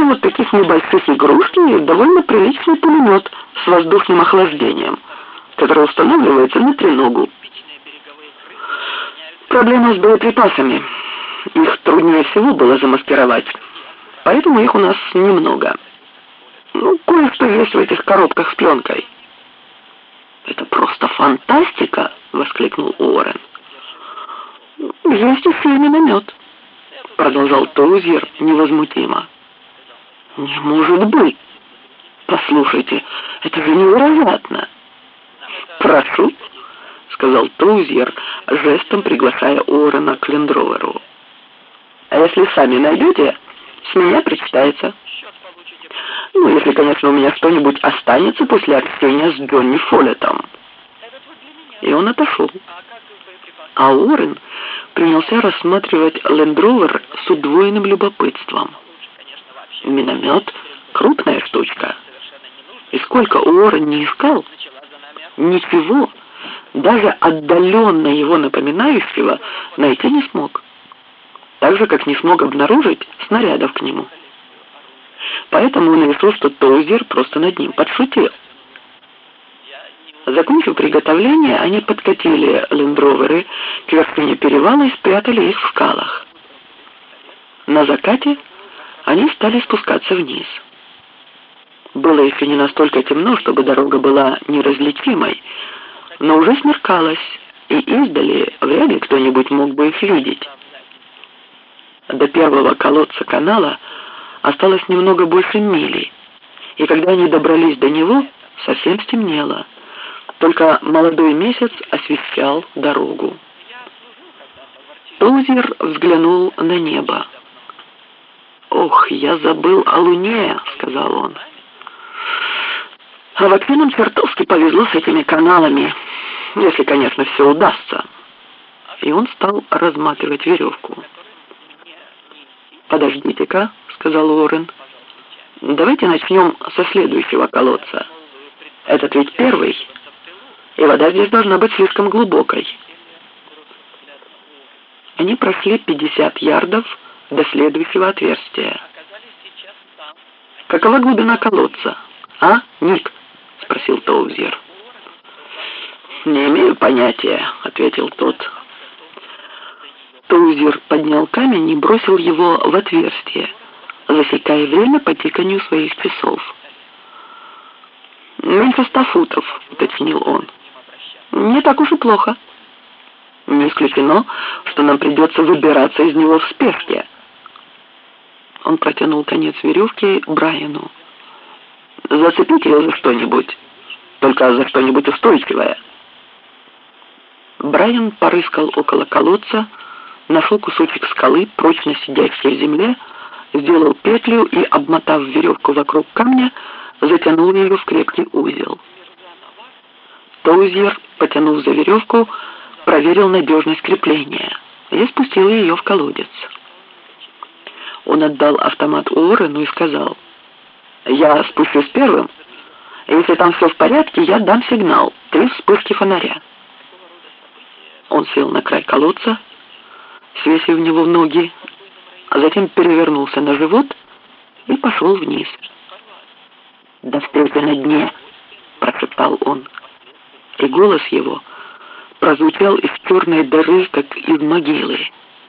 вот таких небольших игрушки и довольно приличный пулемет с воздушным охлаждением, который устанавливается на треногу. Проблема с боеприпасами. Их труднее всего было замаскировать, поэтому их у нас немного. Ну, кое-что есть в этих коробках с пленкой. «Это просто фантастика!» — воскликнул Уоррен. «Есть еще и миномет», — продолжал Тоузер невозмутимо. «Не может быть! Послушайте, это же невероятно!» «Прошу», — сказал Тоузер, жестом приглашая Уоррена к Лендроверу. «А если сами найдете, с меня причитается. Ну, если, конечно, у меня что-нибудь останется после общения с Джонни Фоллетом». И он отошел. А Уоррен принялся рассматривать Лендровер с удвоенным любопытством. Миномет — крупная штучка. И сколько Уоррен не искал, ничего, даже отдаленно его напоминающего, найти не смог. Так же, как не смог обнаружить снарядов к нему. Поэтому он решил, что Тоузер просто над ним подшутил. Закончив приготовление, они подкатили лендроверы к вершине перевала и спрятали их в скалах. На закате они стали спускаться вниз. Было еще не настолько темно, чтобы дорога была неразличимой, но уже смеркалось, и издали вряд ли кто-нибудь мог бы их видеть. До первого колодца канала осталось немного больше мили, и когда они добрались до него, совсем стемнело. Только молодой месяц освещал дорогу. Тоузер взглянул на небо. «Ох, я забыл о луне», — сказал он. «А вообще нам чертовски повезло с этими каналами, если, конечно, все удастся». И он стал разматывать веревку. «Подождите-ка», — сказал Уоррен. «Давайте начнем со следующего колодца. Этот ведь первый, и вода здесь должна быть слишком глубокой». Они прошли 50 ярдов до следующего отверстия. «Какова глубина колодца, а, Ник?» — спросил Тоузер. «Не имею понятия», — ответил тот. Тоузер поднял камень и бросил его в отверстие, засекая время по тиканью своих часов. «Меньше 100 футов», — уточнил он. «Не так уж и плохо. Не исключено, что нам придется выбираться из него в спешке». Он протянул конец веревки Брайану. «Зацепите его за что-нибудь, только за что-нибудь устойчивое». Брайан порыскал около колодца, нашел кусочек скалы, прочно сидящей в земле, сделал петлю и, обмотав веревку вокруг камня, затянул ее в крепкий узел. Тоузер, потянув за веревку, проверил надежность крепления и спустил ее в колодец. Он отдал автомат Уоррену и сказал: «Я спущусь первым, и если там все в порядке, я дам сигнал, 3 вспышки фонаря». Он сел на край колодца, свесив в него ноги, а затем перевернулся на живот и пошел вниз. «До встречи на дне!» — прошептал он, и голос его прозвучал из черной дыры, как из могилы.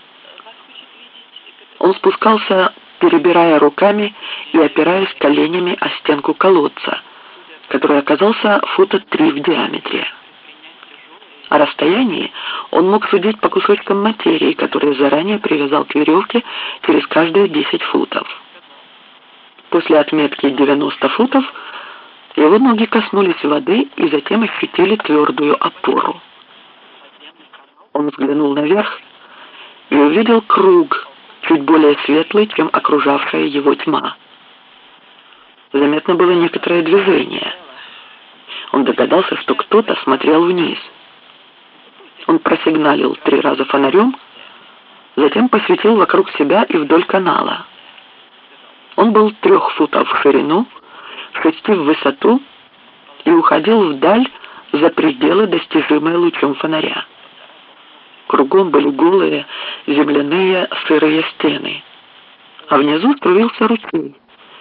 Он спускался, перебирая руками и опираясь коленями о стенку колодца, который оказался фута 3 в диаметре. О расстоянии он мог судить по кусочкам материи, которые заранее привязал к веревке через каждые 10 футов. После отметки 90 футов его ноги коснулись воды и затем ощутили твердую опору. Он взглянул наверх и увидел круг, чуть более светлый, чем окружавшая его тьма. Заметно было некоторое движение. Он догадался, что кто-то смотрел вниз. Он просигналил 3 раза фонарем, затем посветил вокруг себя и вдоль канала. Он был 3 футов в ширину, 6 в высоту и уходил вдаль за пределы, достижимые лучом фонаря. Кругом были голые, земляные, сырые стены, а внизу струился ручей.